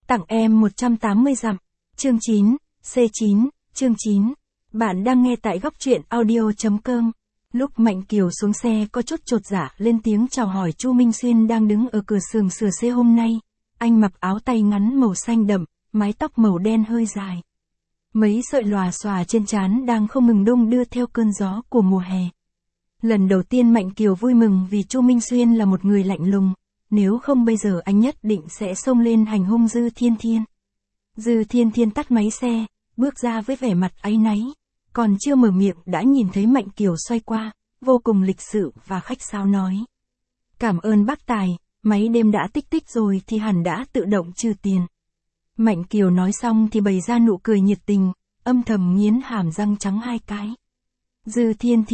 Tặng em 180 dặm. Chương 9, C9, chương 9. Bạn đang nghe tại góc truyện audio.com. Lúc Mạnh Kiều xuống xe có chút chột dạ lên tiếng chào hỏi Chu Minh Xuyên đang đứng ở cửa xưởng sửa xe hôm nay. Anh mặc áo tay ngắn màu xanh đậm, mái tóc màu đen hơi dài. Mấy sợi lòa xòa trên trán đang không ngừng đung đưa theo cơn gió của mùa hè. Lần đầu tiên Mạnh Kiều vui mừng vì Chu Minh Xuyên là một người lạnh lùng, nếu không bây giờ anh nhất định sẽ xông lên hành hung Dư Thiên Thiên. Dư Thiên Thiên tắt máy xe, bước ra với vẻ mặt áy náy, còn chưa mở miệng đã nhìn thấy Mạnh Kiều xoay qua, vô cùng lịch sự và khách sáo nói. Cảm ơn bác Tài, máy đêm đã tích rồi thì hẳn đã tự động trừ tiền. Mạnh Kiều nói xong thì bày ra nụ cười nhiệt tình, âm thầm nghiến hàm răng trắng hai cái. Dư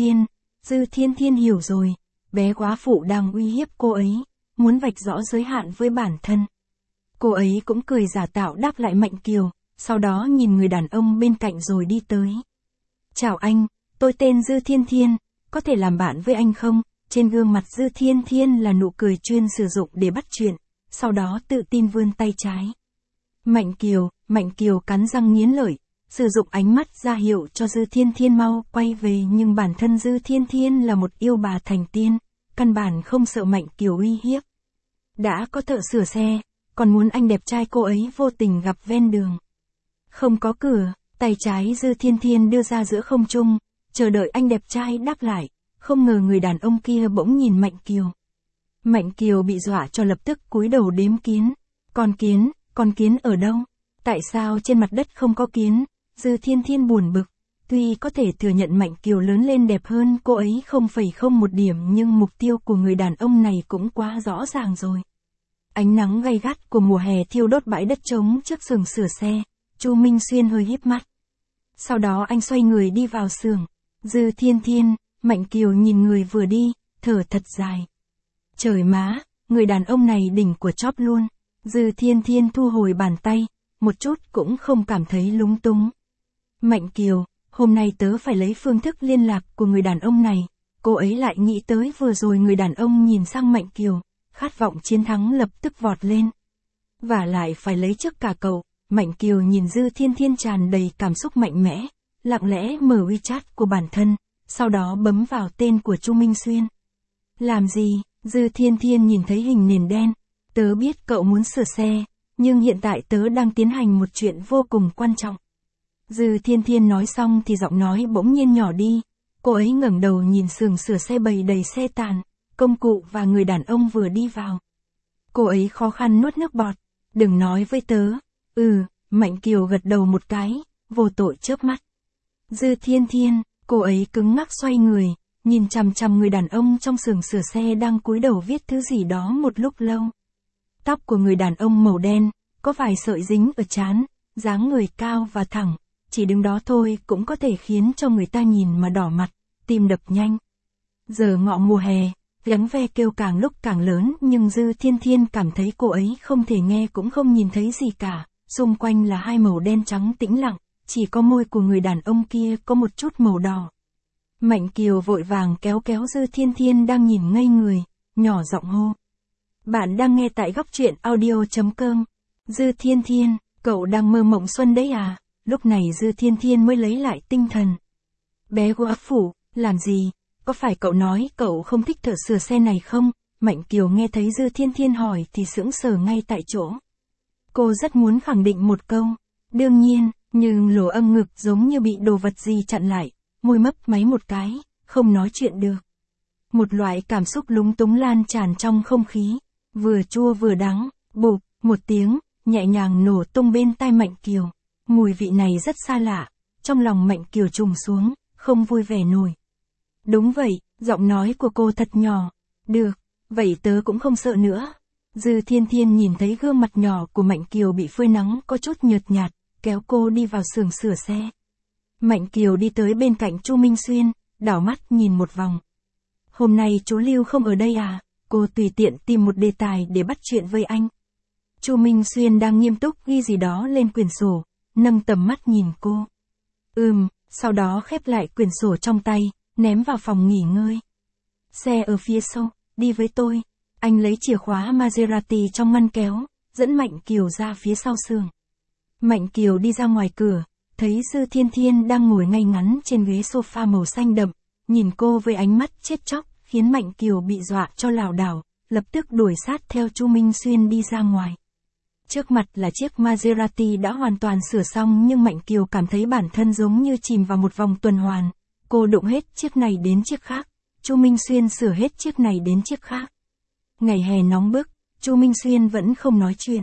Thiên Thiên hiểu rồi, bé góa phụ đang uy hiếp cô ấy, muốn vạch rõ giới hạn với bản thân. Cô ấy cũng cười giả tạo đáp lại Mạnh Kiều, sau đó nhìn người đàn ông bên cạnh rồi đi tới. Chào anh, tôi tên Dư Thiên Thiên, có thể làm bạn với anh không? Trên gương mặt Dư Thiên Thiên là nụ cười chuyên sử dụng để bắt chuyện, sau đó tự tin vươn tay trái. Mạnh Kiều cắn răng nghiến lợi, sử dụng ánh mắt ra hiệu cho Dư Thiên Thiên mau quay về, nhưng bản thân Dư Thiên Thiên là một yêu bà thành tiên, căn bản không sợ Mạnh Kiều uy hiếp. Đã có thợ sửa xe, còn muốn anh đẹp trai cô ấy vô tình gặp ven đường. Không có cửa, tay trái Dư Thiên Thiên đưa ra giữa không trung, chờ đợi anh đẹp trai đáp lại, không ngờ người đàn ông kia bỗng nhìn Mạnh Kiều. Mạnh Kiều bị dọa cho lập tức cúi đầu đếm kiến. Con kiến ở đâu? Tại sao trên mặt đất không có kiến? Dư Thiên Thiên buồn bực. Tuy có thể thừa nhận Mạnh Kiều lớn lên đẹp hơn cô ấy 0,01 điểm, nhưng mục tiêu của người đàn ông này cũng quá rõ ràng rồi. Ánh nắng gay gắt của mùa hè thiêu đốt bãi đất trống trước xưởng sửa xe. Chu Minh Xuyên hơi híp mắt. Sau đó anh xoay người đi vào xưởng. Dư Thiên Thiên, Mạnh Kiều nhìn người vừa đi, thở thật dài. Trời má, người đàn ông này đỉnh của chóp luôn. Dư Thiên Thiên thu hồi bàn tay, một chút cũng không cảm thấy lúng túng. Mạnh Kiều, hôm nay tớ phải lấy phương thức liên lạc của người đàn ông này. Cô ấy lại nghĩ tới vừa rồi người đàn ông nhìn sang Mạnh Kiều, khát vọng chiến thắng lập tức vọt lên. Và lại phải lấy trước cả cậu. Mạnh Kiều nhìn Dư Thiên Thiên tràn đầy cảm xúc mạnh mẽ, lặng lẽ mở WeChat của bản thân, sau đó bấm vào tên của Chu Minh Xuyên. Làm gì? Dư Thiên Thiên nhìn thấy hình nền đen. Tớ biết cậu muốn sửa xe, nhưng hiện tại tớ đang tiến hành một chuyện vô cùng quan trọng. Dư Thiên Thiên nói xong thì giọng nói bỗng nhiên nhỏ đi. Cô ấy ngẩng đầu nhìn xưởng sửa xe bầy đầy xe tàn, công cụ và người đàn ông vừa đi vào. Cô ấy khó khăn nuốt nước bọt. Đừng nói với tớ. Mạnh Kiều gật đầu một cái, vô tội chớp mắt. Dư Thiên Thiên, cô ấy cứng ngắc xoay người, nhìn chằm chằm người đàn ông trong xưởng sửa xe đang cúi đầu viết thứ gì đó một lúc lâu. Tóc của người đàn ông màu đen, có vài sợi dính ở trán, dáng người cao và thẳng, chỉ đứng đó thôi cũng có thể khiến cho người ta nhìn mà đỏ mặt, tim đập nhanh. Giờ ngọ mùa hè, tiếng ve kêu càng lúc càng lớn, nhưng Dư Thiên Thiên cảm thấy cô ấy không thể nghe cũng không nhìn thấy gì cả. Xung quanh là hai màu đen trắng tĩnh lặng, chỉ có môi của người đàn ông kia có một chút màu đỏ. Mạnh Kiều vội vàng kéo Dư Thiên Thiên đang nhìn ngây người, nhỏ giọng hô. Bạn đang nghe tại góc truyện audio.com. Dư Thiên Thiên, cậu đang mơ mộng xuân đấy à? Lúc này Dư Thiên Thiên mới lấy lại tinh thần. Bé góa phụ, làm gì? Có phải cậu nói cậu không thích thợ sửa xe này không? Mạnh Kiều nghe thấy Dư Thiên Thiên hỏi thì sững sờ ngay tại chỗ. Cô rất muốn khẳng định một câu, đương nhiên, nhưng lỗ âm ngực giống như bị đồ vật gì chặn lại, môi mấp máy một cái, không nói chuyện được. Một loại cảm xúc lúng túng lan tràn trong không khí, vừa chua vừa đắng, bụp, một tiếng, nhẹ nhàng nổ tung bên tai Mạnh Kiều. Mùi vị này rất xa lạ, trong lòng Mạnh Kiều trùng xuống, không vui vẻ nổi. Đúng vậy, giọng nói của cô thật nhỏ. Được, vậy tớ cũng không sợ nữa. Dư Thiên Thiên nhìn thấy gương mặt nhỏ của Mạnh Kiều bị phơi nắng có chút nhợt nhạt, kéo cô đi vào xưởng sửa xe. Mạnh Kiều đi tới bên cạnh Chu Minh Xuyên, đảo mắt nhìn một vòng. Hôm nay chú Lưu không ở đây à? Cô tùy tiện tìm một đề tài để bắt chuyện với anh. Chu Minh Xuyên đang nghiêm túc ghi gì đó lên quyển sổ, nâng tầm mắt nhìn cô. Sau đó khép lại quyển sổ trong tay, ném vào phòng nghỉ ngơi. Xe ở phía sau, đi với tôi. Anh lấy chìa khóa Maserati trong ngăn kéo, dẫn Mạnh Kiều ra phía sau xưởng. Mạnh Kiều đi ra ngoài cửa, thấy Dư Thiên Thiên đang ngồi ngay ngắn trên ghế sofa màu xanh đậm, nhìn cô với ánh mắt chết chóc, khiến Mạnh Kiều bị dọa cho lảo đảo, lập tức đuổi sát theo Chu Minh Xuyên đi ra ngoài. Trước mặt là chiếc Maserati đã hoàn toàn sửa xong, nhưng Mạnh Kiều cảm thấy bản thân giống như chìm vào một vòng tuần hoàn. Cô đụng hết chiếc này đến chiếc khác, Chu Minh Xuyên sửa hết chiếc này đến chiếc khác. Ngày hè nóng bức, Chu Minh Xuyên vẫn không nói chuyện.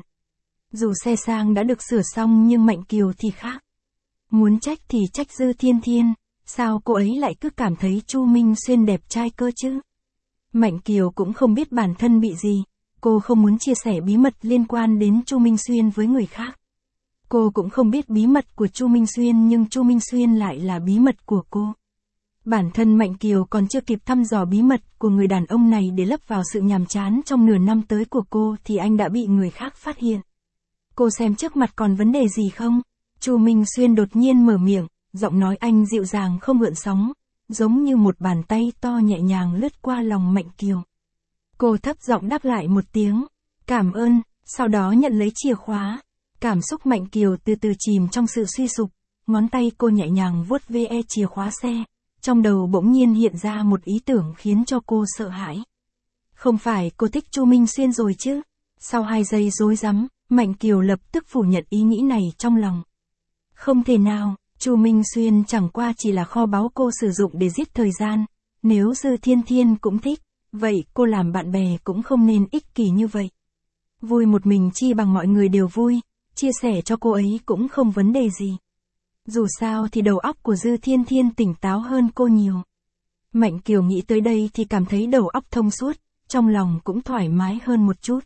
Dù xe sang đã được sửa xong nhưng Mạnh Kiều thì khác. Muốn trách thì trách Dư Thiên Thiên, sao cô ấy lại cứ cảm thấy Chu Minh Xuyên đẹp trai cơ chứ? Mạnh Kiều cũng không biết bản thân bị gì, cô không muốn chia sẻ bí mật liên quan đến Chu Minh Xuyên với người khác. Cô cũng không biết bí mật của Chu Minh Xuyên, nhưng Chu Minh Xuyên lại là bí mật của cô. Bản thân Mạnh Kiều còn chưa kịp thăm dò bí mật của người đàn ông này để lấp vào sự nhàm chán trong nửa năm tới của cô thì anh đã bị người khác phát hiện. Cô xem trước mặt còn vấn đề gì không? Chu Minh Xuyên đột nhiên mở miệng, giọng nói anh dịu dàng không gợn sóng, giống như một bàn tay to nhẹ nhàng lướt qua lòng Mạnh Kiều. Cô thấp giọng đáp lại một tiếng, cảm ơn, sau đó nhận lấy chìa khóa. Cảm xúc Mạnh Kiều từ từ chìm trong sự suy sụp, ngón tay cô nhẹ nhàng vuốt ve chìa khóa xe, trong đầu bỗng nhiên hiện ra một ý tưởng khiến cho cô sợ hãi. Không phải cô thích Chu Minh Xuyên rồi chứ? Sau 2 giây rối rắm, Mạnh Kiều lập tức phủ nhận ý nghĩ này trong lòng. Không thể nào, Chu Minh Xuyên chẳng qua chỉ là kho báu cô sử dụng để giết thời gian. Nếu Dư Thiên Thiên cũng thích, vậy cô làm bạn bè cũng không nên ích kỷ như vậy. Vui một mình chi bằng mọi người đều vui, chia sẻ cho cô ấy cũng không vấn đề gì. Dù sao thì đầu óc của Dư Thiên Thiên tỉnh táo hơn cô nhiều. Mạnh Kiều nghĩ tới đây thì cảm thấy đầu óc thông suốt, trong lòng cũng thoải mái hơn một chút.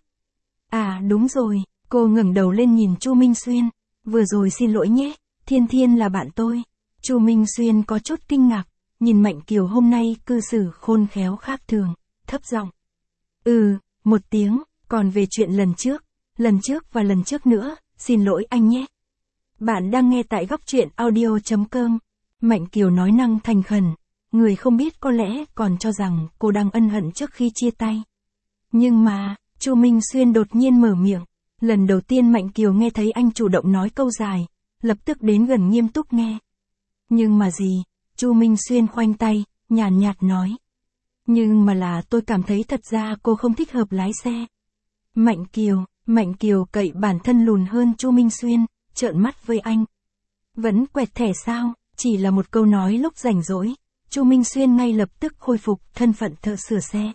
À đúng rồi, cô ngẩng đầu lên nhìn Chu Minh Xuyên, vừa rồi xin lỗi nhé, Thiên Thiên là bạn tôi. Chu Minh Xuyên có chút kinh ngạc, nhìn Mạnh Kiều hôm nay cư xử khôn khéo khác thường, thấp giọng. Một tiếng, còn về chuyện lần trước và lần trước nữa, xin lỗi anh nhé. Bạn đang nghe tại góc truyện audio.com. Mạnh Kiều nói năng thành khẩn, người không biết có lẽ còn cho rằng cô đang ân hận trước khi chia tay. Nhưng mà, Chu Minh Xuyên đột nhiên mở miệng, lần đầu tiên Mạnh Kiều nghe thấy anh chủ động nói câu dài, lập tức đến gần nghiêm túc nghe. Nhưng mà gì? Chu Minh Xuyên khoanh tay, nhàn nhạt nói. Nhưng mà là tôi cảm thấy thật ra cô không thích hợp lái xe. Mạnh Kiều cậy bản thân lùn hơn Chu Minh Xuyên, trợn mắt với anh. Vẫn quẹt thẻ sao? Chỉ là một câu nói lúc rảnh rỗi, Chu Minh Xuyên ngay lập tức khôi phục thân phận thợ sửa xe.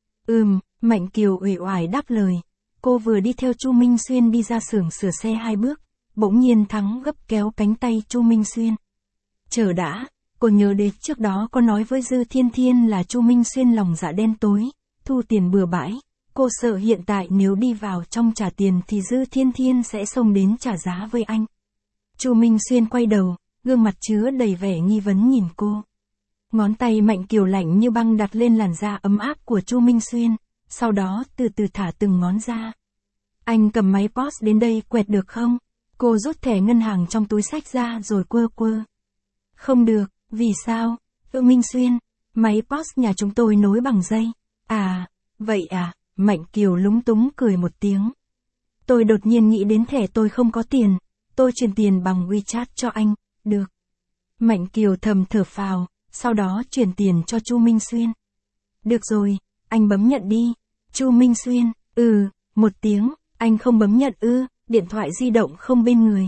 Mạnh Kiều uể oải đáp lời. Cô vừa đi theo Chu Minh Xuyên đi ra xưởng sửa xe 2 bước, bỗng nhiên Thắng gấp kéo cánh tay Chu Minh Xuyên. Chờ đã, cô nhớ đến trước đó có nói với Dư Thiên Thiên là Chu Minh Xuyên lòng dạ đen tối, thu tiền bừa bãi. Cô sợ hiện tại nếu đi vào trong trả tiền thì Dư Thiên Thiên sẽ xông đến trả giá với anh. Chu Minh Xuyên quay đầu, gương mặt chứa đầy vẻ nghi vấn nhìn cô. Ngón tay Mạnh Kiều lạnh như băng đặt lên làn da ấm áp của Chu Minh Xuyên, sau đó từ từ thả từng ngón ra. Anh cầm máy POS đến đây quẹt được không? Cô rút thẻ ngân hàng trong túi xách ra rồi quơ quơ. Không được, vì sao? Minh Xuyên, máy POS nhà chúng tôi nối bằng dây. À, vậy à? Mạnh Kiều lúng túng cười một tiếng. Tôi đột nhiên nghĩ đến thẻ tôi không có tiền, tôi chuyển tiền bằng WeChat cho anh, được. Mạnh Kiều thầm thở phào, sau đó chuyển tiền cho Chu Minh Xuyên. Được rồi, anh bấm nhận đi. Chu Minh Xuyên, một tiếng, anh không bấm nhận điện thoại di động không bên người.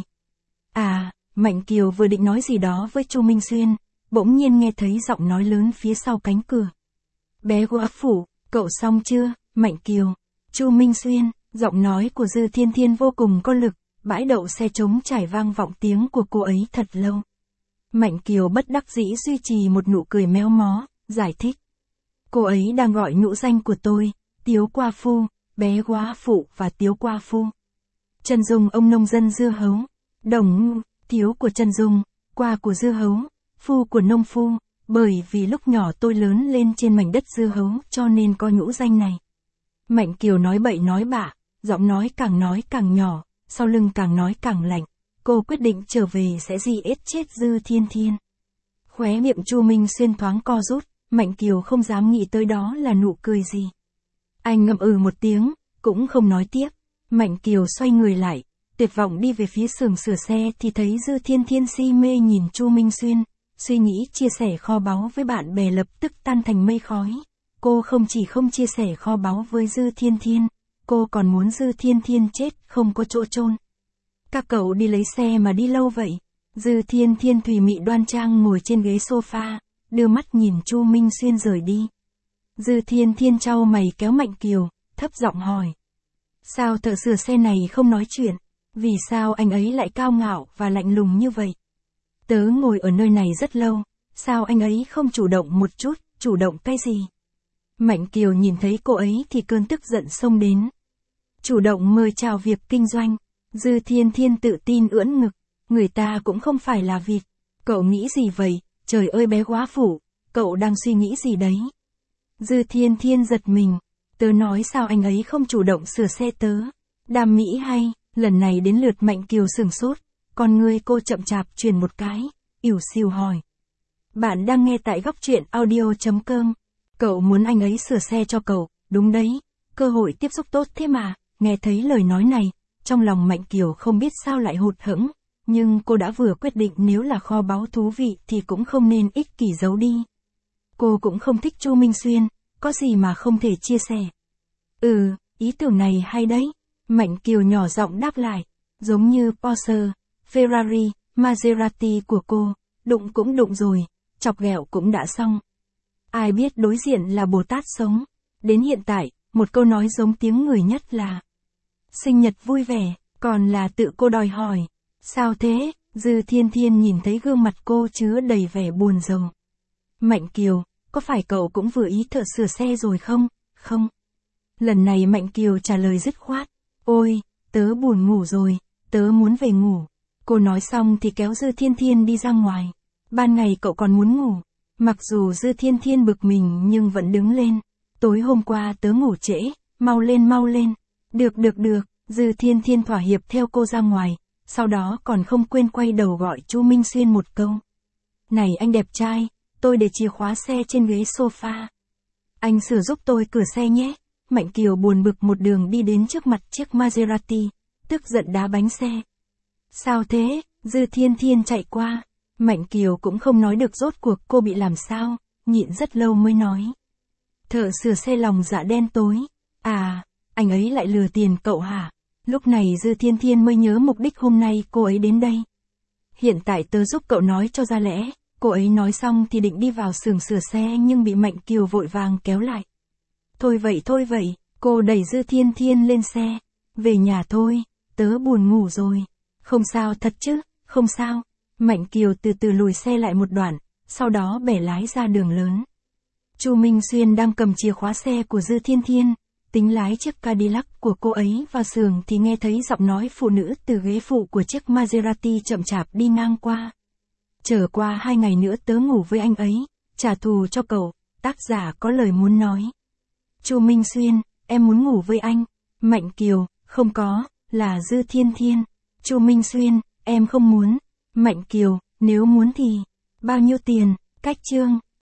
À, Mạnh Kiều vừa định nói gì đó với Chu Minh Xuyên, bỗng nhiên nghe thấy giọng nói lớn phía sau cánh cửa. Bé Góa Phủ, cậu xong chưa? Mạnh Kiều, Chu Minh Xuyên, giọng nói của Dư Thiên Thiên vô cùng có lực, bãi đậu xe trống trải vang vọng tiếng của cô ấy thật lâu. Mạnh Kiều bất đắc dĩ duy trì một nụ cười méo mó, giải thích. Cô ấy đang gọi nhũ danh của tôi, Tiếu Qua Phu, bé Góa Phụ và Tiếu Qua Phu. Trần Dung ông nông dân dưa hấu, Đồng, Tiếu của Trần Dung, Qua của dưa hấu, Phu của nông phu, bởi vì lúc nhỏ tôi lớn lên trên mảnh đất dưa hấu cho nên có nhũ danh này. Mạnh Kiều nói bậy nói bạ, giọng nói càng nhỏ, sau lưng càng nói càng lạnh. Cô quyết định trở về sẽ chết Dư Thiên Thiên. Khóe miệng Chu Minh Xuyên thoáng co rút, Mạnh Kiều không dám nghĩ tới đó là nụ cười gì. Anh ngậm một tiếng, cũng không nói tiếp. Mạnh Kiều xoay người lại, tuyệt vọng đi về phía xưởng sửa xe thì thấy Dư Thiên Thiên si mê nhìn Chu Minh Xuyên, suy nghĩ chia sẻ kho báu với bạn bè lập tức tan thành mây khói. Cô không chỉ không chia sẻ kho báu với Dư Thiên Thiên, cô còn muốn Dư Thiên Thiên chết không có chỗ chôn. Các cậu đi lấy xe mà đi lâu vậy? Dư Thiên Thiên thùy mị đoan trang ngồi trên ghế sofa, đưa mắt nhìn Chu Minh Xuyên rời đi. Dư Thiên Thiên chau mày kéo Mạnh Kiều, thấp giọng hỏi. Sao thợ sửa xe này không nói chuyện? Vì sao anh ấy lại cao ngạo và lạnh lùng như vậy? Tớ ngồi ở nơi này rất lâu, sao anh ấy không chủ động một chút, chủ động cái gì? Mạnh Kiều nhìn thấy cô ấy thì cơn tức giận xông đến. Chủ động mời chào việc kinh doanh. Dư Thiên Thiên tự tin ưỡn ngực, người ta cũng không phải là vịt. Cậu nghĩ gì vậy? Trời ơi bé quá phụ, cậu đang suy nghĩ gì đấy? Dư Thiên Thiên giật mình, tớ nói sao anh ấy không chủ động sửa xe tớ? Đam mỹ hay? Lần này đến lượt Mạnh Kiều sửng sốt, con ngươi cô chậm chạp chuyển một cái, ỉu xìu hỏi. Bạn đang nghe tại góc truyện audio.com. Cậu muốn anh ấy sửa xe cho cậu, đúng đấy, cơ hội tiếp xúc tốt thế mà. Nghe thấy lời nói này, trong lòng Mạnh Kiều không biết sao lại hụt hẫng, nhưng cô đã vừa quyết định nếu là kho báu thú vị thì cũng không nên ích kỷ giấu đi. Cô cũng không thích Chu Minh Xuyên, có gì mà không thể chia sẻ. Ý tưởng này hay đấy. Mạnh Kiều nhỏ giọng đáp lại, giống như Porsche, Ferrari, Maserati của cô, đụng cũng đụng rồi, chọc ghẹo cũng đã xong. Ai biết đối diện là Bồ Tát sống. Đến hiện tại, một câu nói giống tiếng người nhất là sinh nhật vui vẻ, còn là tự cô đòi hỏi. Sao thế? Dư Thiên Thiên nhìn thấy gương mặt cô chứa đầy vẻ buồn rầu. Mạnh Kiều, có phải cậu cũng vừa ý thợ sửa xe rồi không? Không. Lần này Mạnh Kiều trả lời dứt khoát. Ôi, tớ buồn ngủ rồi, tớ muốn về ngủ. Cô nói xong thì kéo Dư Thiên Thiên đi ra ngoài. Ban ngày cậu còn muốn ngủ. Mặc dù Dư Thiên Thiên bực mình nhưng vẫn đứng lên. Tối hôm qua tớ ngủ trễ, mau lên mau lên. Được, Dư Thiên Thiên thỏa hiệp theo cô ra ngoài. Sau đó còn không quên quay đầu gọi Chu Minh Xuyên một câu. Này anh đẹp trai, tôi để chìa khóa xe trên ghế sofa. Anh sửa giúp tôi cửa xe nhé. Mạnh Kiều buồn bực một đường đi đến trước mặt chiếc Maserati, tức giận đá bánh xe. Sao thế? Dư Thiên Thiên chạy qua. Mạnh Kiều cũng không nói được rốt cuộc cô bị làm sao, nhịn rất lâu mới nói. Thợ sửa xe lòng dạ đen tối. À, anh ấy lại lừa tiền cậu hả? Lúc này Dư Thiên Thiên mới nhớ mục đích hôm nay cô ấy đến đây. Hiện tại tớ giúp cậu nói cho ra lẽ. Cô ấy nói xong thì định đi vào xưởng sửa xe nhưng bị Mạnh Kiều vội vàng kéo lại. Thôi vậy, cô đẩy Dư Thiên Thiên lên xe. Về nhà thôi, tớ buồn ngủ rồi. Không sao thật chứ, không sao. Mạnh Kiều từ từ lùi xe lại một đoạn, sau đó bẻ lái ra đường lớn. Chu Minh Xuyên đang cầm chìa khóa xe của Dư Thiên Thiên, tính lái chiếc Cadillac của cô ấy vào xưởng thì nghe thấy giọng nói phụ nữ từ ghế phụ của chiếc Maserati chậm chạp đi ngang qua. Chờ qua 2 ngày nữa tớ ngủ với anh ấy, trả thù cho cậu, tác giả có lời muốn nói. Chu Minh Xuyên, em muốn ngủ với anh. Mạnh Kiều, không có, là Dư Thiên Thiên. Chu Minh Xuyên, em không muốn. Mạnh Kiều, nếu muốn thì, bao nhiêu tiền, cách chương.